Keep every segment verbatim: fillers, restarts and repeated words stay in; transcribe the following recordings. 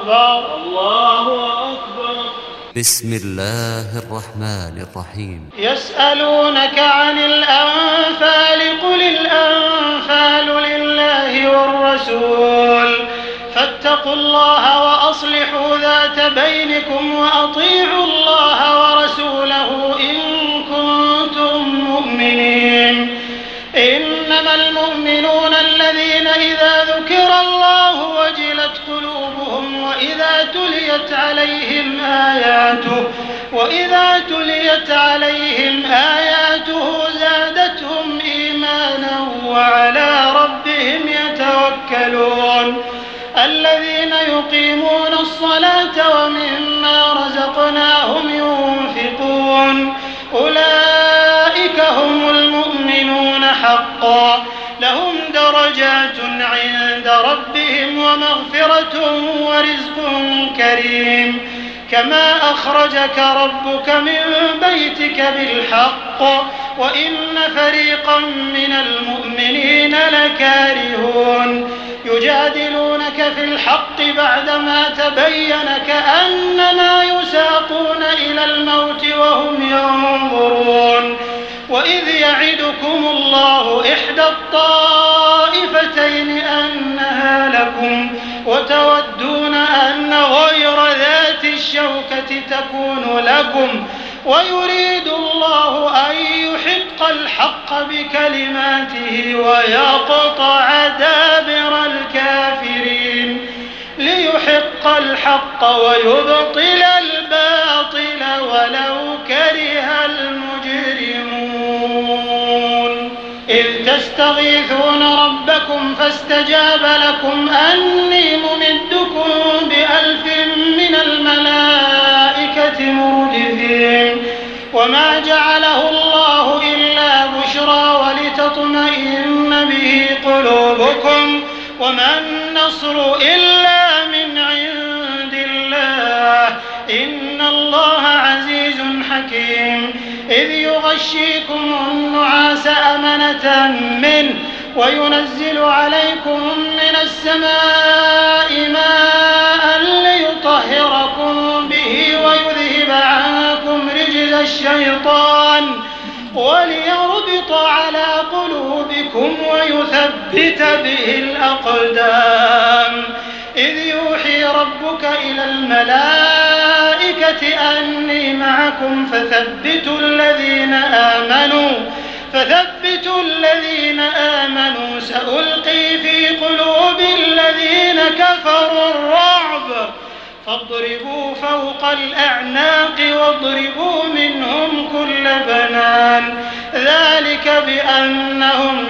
أكبر الله أكبر. بسم الله الرحمن الرحيم. يسألونك عن الأنفال قل الأنفال لله والرسول فاتقوا الله وأصلحوا ذات بينكم وأطيعوا الله ورسوله إن كنتم مؤمنين. إنما المؤمنون الذين إذا ذكر الله وجلت قلوبهم وإذا تليت عليهم آياته وإذا تليت عليهم آياته زادتهم إيمانا وعلى ربهم يتوكلون. الذين يقيمون الصلاة ومما رزقناهم ينفقون أولئك هم المؤمنون حقا لهم درجات عند ربهم ومغفرة ورزق كريم. كما أخرجك ربك من بيتك بالحق وإن فريقا من المؤمنين لكارهون. يجادلونك في الحق بعدما تبين كأنما يساقون إلى الموت وهم ينظرون. وإذ يعدكم الله إحدى الطائفتين أنها لكم وتودون أن غير ذات الشوكة تكون لكم ويريد الله أن يحق الحق بكلماته ويقطع دابر الكافرين ليحق الحق ويبطل الباطل ولو كره المجرمون. إذ تستغيثون ربكم فاستجاب لكم أني ممدكم بألف من الملائكة مردفين. وما جعله الله إلا بشرى ولتطمئن به قلوبكم وما النصر إلا من عند الله إن الله عزيز حكيم. إذ يغشيكم النعاس أمنة منه وينزل عليكم من السماء ماء ليطهركم به ويذهب عنكم رجز الشيطان وليربط على قلوبكم ويثبت به الأقدام. إذ يوحي ربك إلى الملائكة أني معكم فثبتوا الذين آمنوا فثبتوا الذين آمنوا سألقي في قلوب الذين كفروا الرعب فاضربوا فوق الأعناق واضربوا منهم كل بنان ذلك بأنهم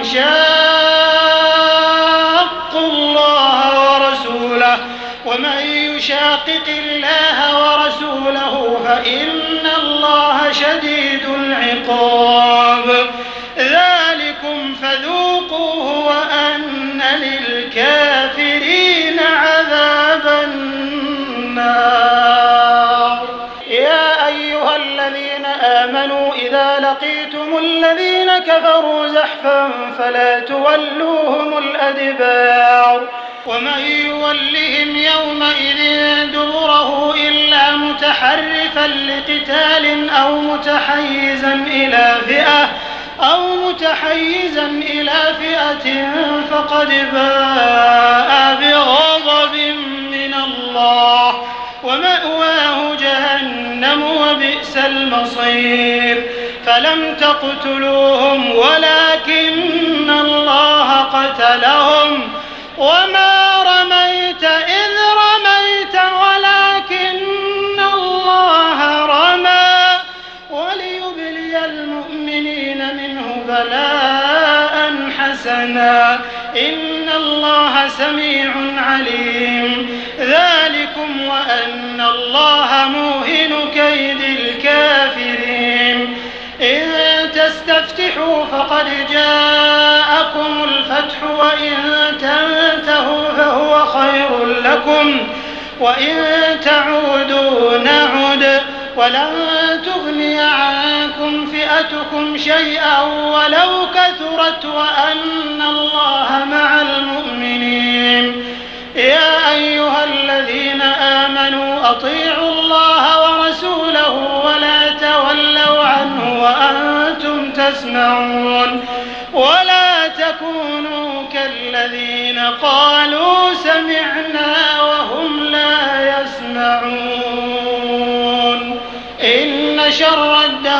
شاقوا الله ورسوله ومن يشاقق الله ورسوله فإن الله شديد العقاب. ذلكم فذوقوه وأن للكافرين عذاب النار. يا أيها الذين آمنوا إذا لقيتم الذين كفروا زحفا فلا تولوهم الأدبار ومن يولهم يومئذ دبره إلا متحرفا لقتال أو متحيزا إلى فئة أو متحيزا إلى فئة فقد باء بغضب من الله ومأواه جهنم وبئس المصير. فلم تقتلوهم ولكن الله قتلهم وما رميت إذ رميت ولكن الله رمى وليبلي المؤمنين منه بلاء حسنا إن الله سميع عليم. ذلكم وأن الله موهن كيد الكافرين. إن تستفتحوا فقد جاءكم الفتح وإن تنتهوا فهو خير لكم وإن تعودوا نعد ولن تغني عنكم فئتكم شيئا ولو كثرت وأن الله مع المؤمنين. يا أيها الذين آمنوا أطيعوا الله ورسوله ولا تولوا عنه وأنتم تسمعون ولا تكونوا كالذين قالوا سمعنا وهم لا يسمعون. إن شر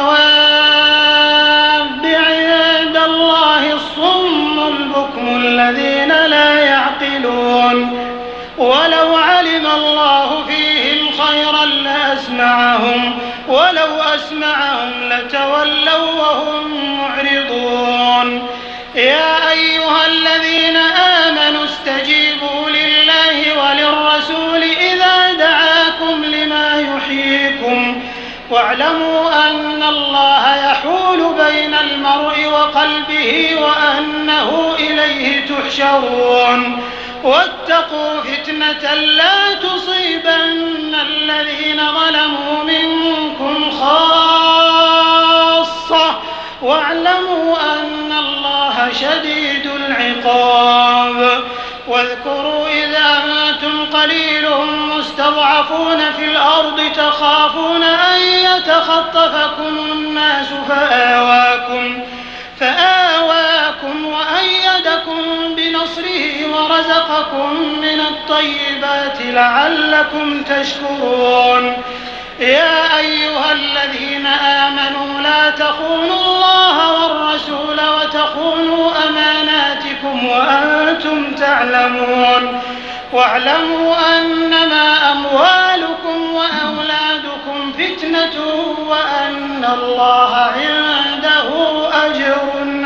الدواب عند الله الصم البكم الذين لا يعقلون ولو علم الله فيهم خيرا لأسمعهم ولو أسمعهم لتولوا وهم معرضون. يا أيها الذين آمنوا استجيبوا لله وللرسول إذا دعاكم لما يحييكم واعلموا أن الله يحول بين المرء وقلبه وأنه إليه تحشرون. واتقوا فتنة لا تصيبن الذين ظلموا منكم خاصة واعلموا أن الله شديد العقاب. واذكروا إذا أنتم قليل مستضعفون في الأرض تخافون أن يتخطفكم الناس فآواكم فآواكم وأيدكم بنصره ورزقكم من الطيبات لعلكم تشكرون. يا أيها الذين آمنوا لا تخونوا الله والرسول وتخونوا أماناتكم وأنتم تعلمون واعلموا أنما أموالكم وأولادكم فتنة وأن الله عنده أجر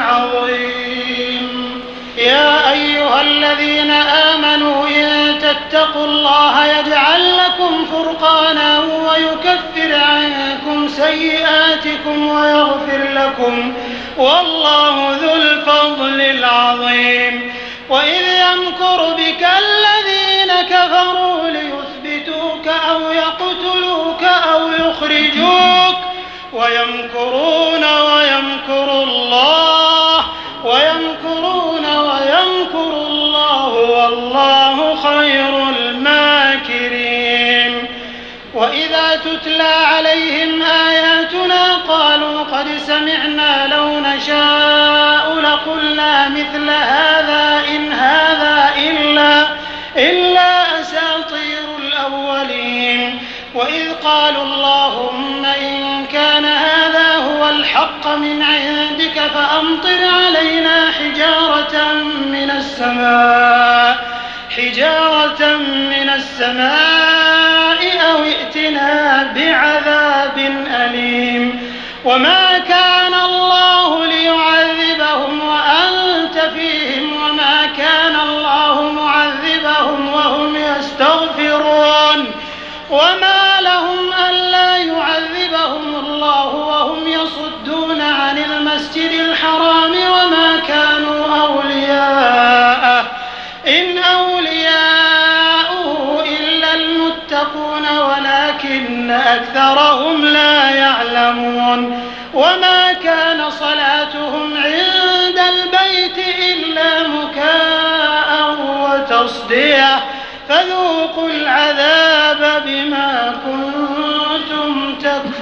عظيم. يا أيها الذين آمنوا إن تتقوا الله يجعل لكم فرقانا ويكفر عنكم سيئاتكم ويغفر لكم والله ذو الفضل العظيم. وإذ يمكر بك الذين كفروا ليثبتوك أو يقتلوك أو يخرجوك ويمكرون ويمكر الله ويمكرون ويمكر الله والله خير الماكرين. وإذا تتلى عليهم آياتنا قالوا قد سمعنا لو نشاء لقلنا مثل هذا إن هذا إلا, إلا أساطير الأولين. وإذ قالوا اللهم إن كان هذا هو الحق من عندك فأمطر علينا حجارة من السماء حجارة من السماء أو ائتنا بعذاب أليم. وما كان الله ليعذبهم وأنت فيهم وما كان الله معذبهم وهم يستغفرون وما لهم ألا يعذبهم الله وهم يصدون عن المسجد الحرام وما كانوا أولياءه إن أولياؤه إلا المتقون ولكن أكثرهم لا يعلمون. وما كان صلاتهم عند البيت إلا مكاء وتصدية فذوقوا العذاب بما كنتم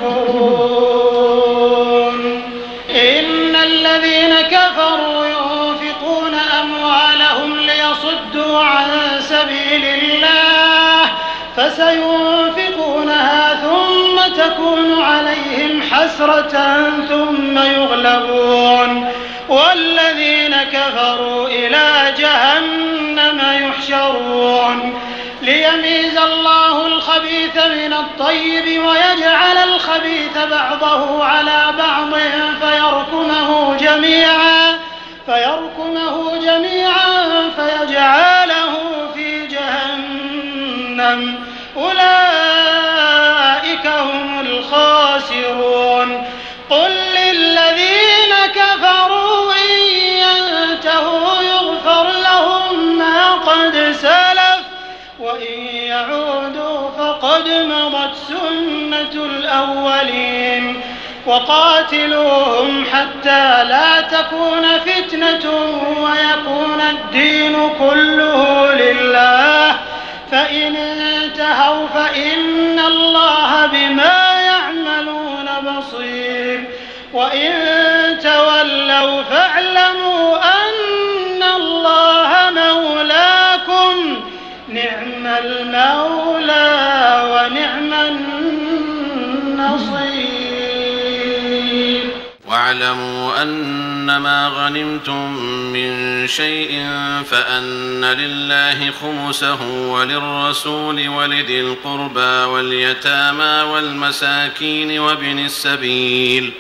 تكفرون. إن الذين كفروا ينفقون أموالهم ليصدوا عن سبيل الله فسينفقونها ثم تكون عليهم حسرة ثم يغلبون والذين كفروا إلى جهنم يحشرون. ليميز الله الخبيث من الطيب ويجعل الخبيث بعضه على بعض فيركمه جميعا فيركمه جميعا فيجعله في جهنم أولئك هم الخاسرون. قل للذين كفروا إن ينتهوا يغفر لهم ما قد سلف وإن يعودوا فقد مضت سنة الأولين. وقاتلوهم حتى لا تكون فتنة ويكون الدين كله لله فإن انتهوا فإن الله بما يعملون بصير وإن تولوا فاعلموا أن الله مولاكم نعم المولى ونعم النصير. واعلموا أنما غنمتم من شيء فأن لله خمسه وللرسول ولذي القربى واليتامى والمساكين وابن السبيل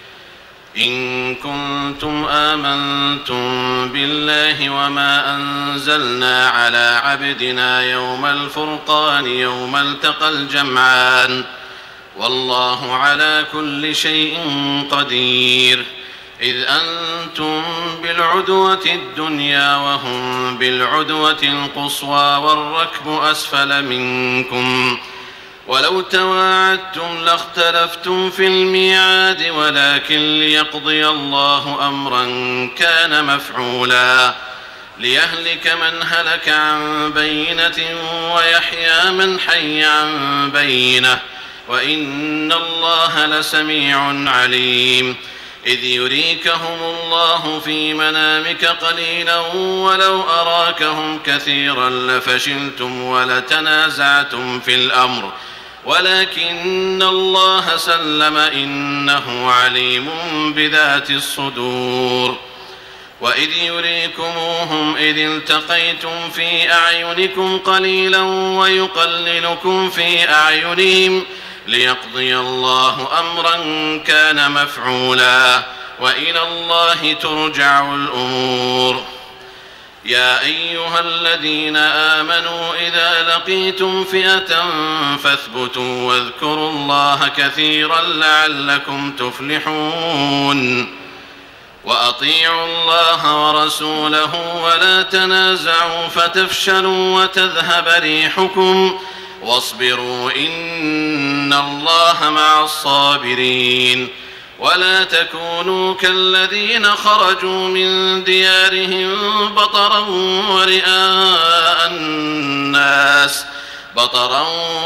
إن كنتم آمنتم بالله وما أنزلنا على عبدنا يوم الفرقان يوم التقى الجمعان والله على كل شيء قدير. إذ أنتم بالعدوة الدنيا وهم بالعدوة القصوى والركب أسفل منكم ولو تواعدتم لاختلفتم في الميعاد ولكن ليقضي الله أمرا كان مفعولا ليهلك من هلك عن بينة ويحيى من حي عن بينة وإن الله لسميع عليم. إذ يريكهم الله في منامك قليلا ولو أراكهم كثيرا لفشلتم ولتنازعتم في الأمر ولكن الله سلم إنه عليم بذات الصدور. وإذ يريكموهم إذ التقيتم في أعينكم قليلا ويقللكم في أعينهم ليقضي الله أمرا كان مفعولا وإلى الله ترجع الأمور. يا أيها الذين آمنوا إذا لقيتم فئة فاثبتوا واذكروا الله كثيرا لعلكم تفلحون. وأطيعوا الله ورسوله ولا تنازعوا فتفشلوا وتذهب ريحكم واصبروا إن الله مع الصابرين. ولا تكونوا كالذين خرجوا من ديارهم بطرا ورئاء الناس بطرا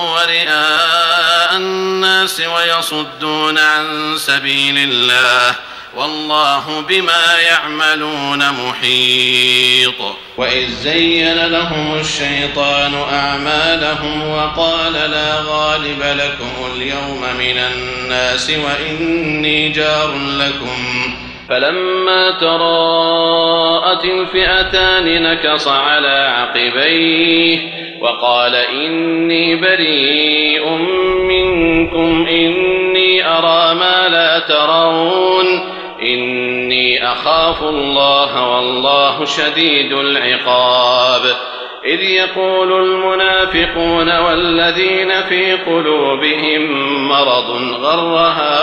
ورئاء الناس ويصدون عن سبيل الله والله بما يعملون محيط. وإذ زين لهم الشيطان أعمالهم وقال لا غالب لكم اليوم من الناس وإني جار لكم فلما تراءت الفئتان نكص على عقبيه وقال إني بريء منكم إني أرى ما لا ترون إني أخاف الله والله شديد العقاب. إذ يقول المنافقون والذين في قلوبهم مرض غر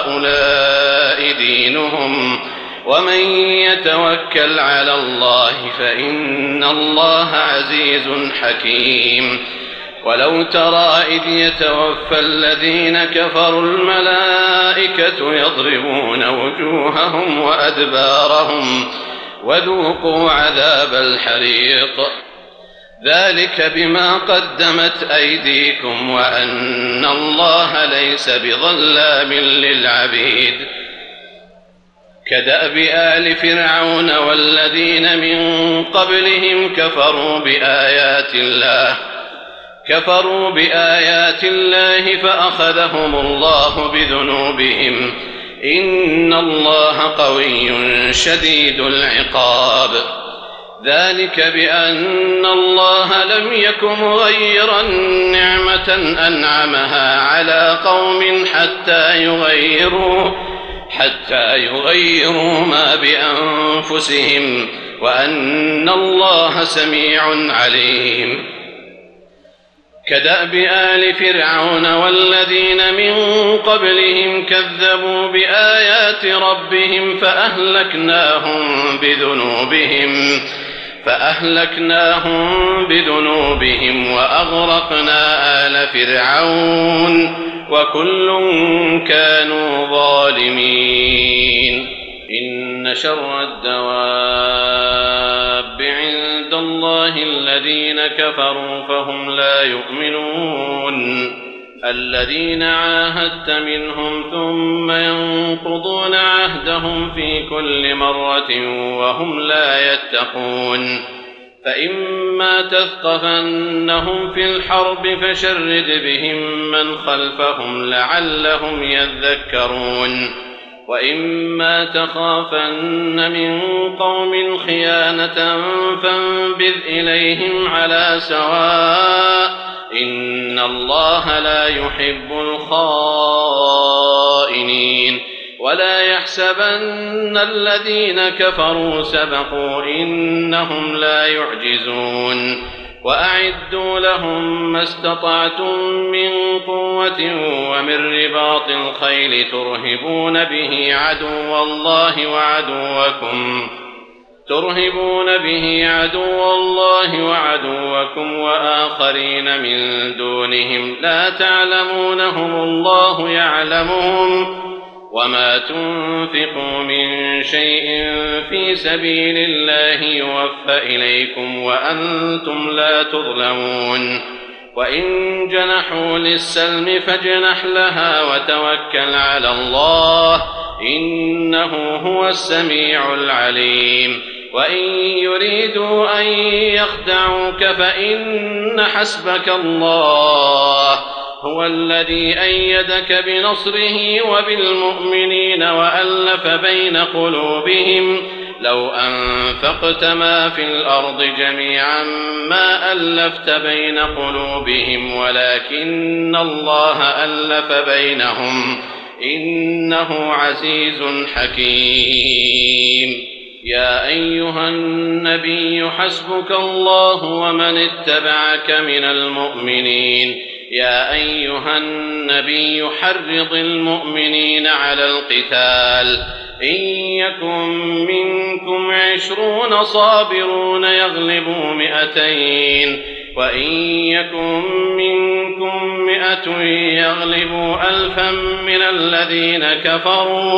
هؤلاء دينهم ومن يتوكل على الله فإن الله عزيز حكيم. ولو ترى إذ يتوفى الذين كفروا الملائكة يضربون وجوههم وأدبارهم وذوقوا عذاب الحريق ذلك بما قدمت أيديكم وأن الله ليس بظلام للعبيد. كدأب آل فرعون والذين من قبلهم كفروا بآيات الله كفروا بآيات الله فأخذهم الله بذنوبهم إن الله قوي شديد العقاب. ذلك بأن الله لم يك مغيرا نعمة أنعمها على قوم حتى يغيروا حتى يغيروا ما بأنفسهم وأن الله سميع عليم. كدأب آل فرعون والذين من قبلهم كذبوا بآيات ربهم فأهلكناهم بذنوبهم فأهلكناهم بذنوبهم وأغرقنا آل فرعون وكل كانوا ظالمين. إن شر الدواب عند الله الذين كفروا فهم لا يؤمنون. الذين عاهدت منهم ثم ينقضون عهدهم في كل مرة وهم لا يتقون فإما تثقفنهم في الحرب فشرد بهم من خلفهم لعلهم يذكرون وإما تخافن من قوم خيانة فانبذ إليهم على سواء إن الله لا يحب الخائنين ولا يحسبن الذين كفروا سبقوا إنهم لا يعجزون وأعدوا لهم ما استطعتم من قوة ومن رباط الخيل ترهبون به عدو الله وعدوكم ترهبون به عدو الله وعدوكم وآخرين من دونهم لا تعلمونهم الله يعلمهم وما تنفقوا من شيء في سبيل الله يوفى إليكم وأنتم لا تظلمون وإن جنحوا للسلم فاجنح لها وتوكل على الله إنه هو السميع العليم وإن يريدوا أن يخدعوك فإن حسبك الله هو الذي أيدك بنصره وبالمؤمنين وألف بين قلوبهم لو أنفقت ما في الأرض جميعا ما ألفت بين قلوبهم ولكن الله ألف بينهم إنه عزيز حكيم يا أيها النبي حسبك الله ومن اتبعك من المؤمنين يا أيها النبي حرض المؤمنين على القتال إن يكن منكم عشرون صابرون يغلبوا مئتين وإن يكن منكم مئة يغلبوا ألفا من الذين كفروا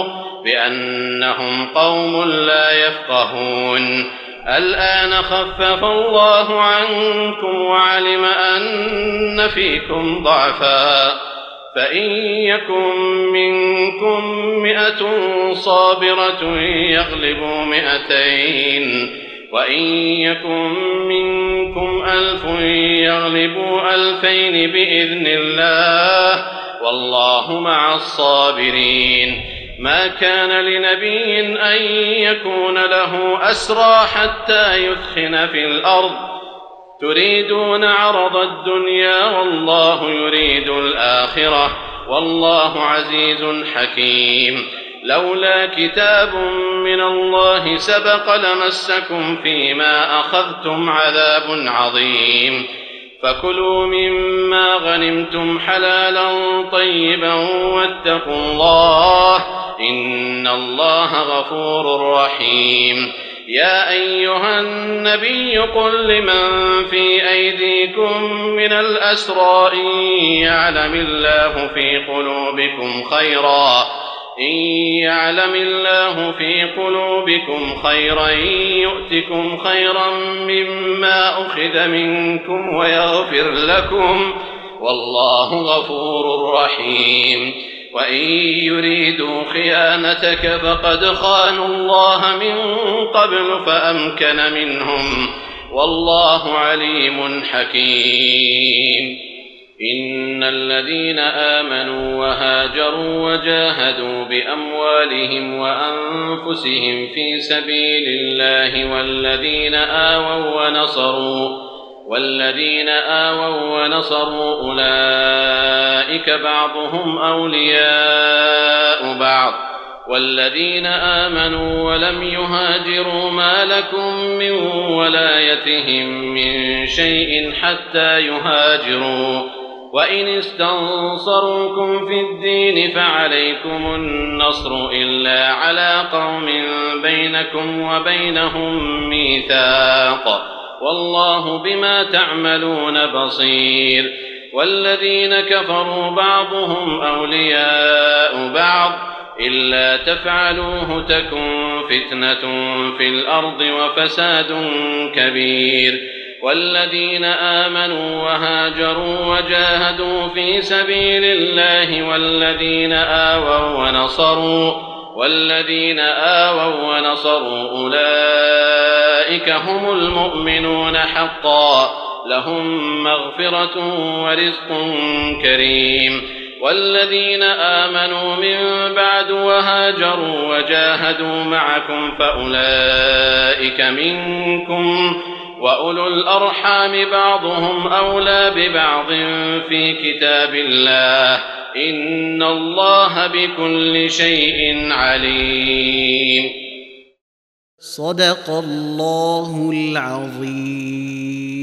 بأنهم قوم لا يفقهون الآن خفف الله عنكم وعلم أن فيكم ضعفا فإن يكن منكم مئة صابرة يغلبوا مئتين وإن يكن منكم ألف يغلبوا ألفين بإذن الله والله مع الصابرين ما كان لنبي أن يكون له أسرى حتى يثخن في الأرض تريدون عرض الدنيا والله يريد الآخرة والله عزيز حكيم لولا كتاب من الله سبق لمسكم فيما أخذتم عذاب عظيم فكلوا مما غنمتم حلالا طيبا واتقوا الله إن الله غفور رحيم يا أيها النبي قل لمن في أيديكم من الأسرى إن يعلم الله في قلوبكم خيرا إن يعلم الله في قلوبكم خيرا يؤتكم خيرا مما أخذ منكم ويغفر لكم والله غفور رحيم وإن يريدوا خيانتك فقد خانوا الله من قبل فأمكن منهم والله عليم حكيم إن الذين آمنوا وهاجروا وجاهدوا بأموالهم وأنفسهم في سبيل الله والذين آووا ونصروا والذين آووا ونصروا أولئك بعضهم أولياء بعض والذين آمنوا ولم يهاجروا ما لكم من ولايتهم من شيء حتى يهاجروا وإن استنصروكم في الدين فعليكم النصر إلا على قوم بينكم وبينهم ميثاق والله بما تعملون بصير والذين كفروا بعضهم أولياء بعض إلا تفعلوه تكن فتنة في الأرض وفساد كبير والذين آمنوا وهاجروا وجاهدوا في سبيل الله والذين آووا ونصروا والذين آووا ونصروا أولئك هم المؤمنون حقا لهم مغفرة ورزق كريم. والذين آمنوا من بعد وهاجروا وجاهدوا معكم فأولئك منكم وأولو الأرحام بعضهم أولى ببعض في كتاب الله إن الله بكل شيء عليم. صدق الله العظيم.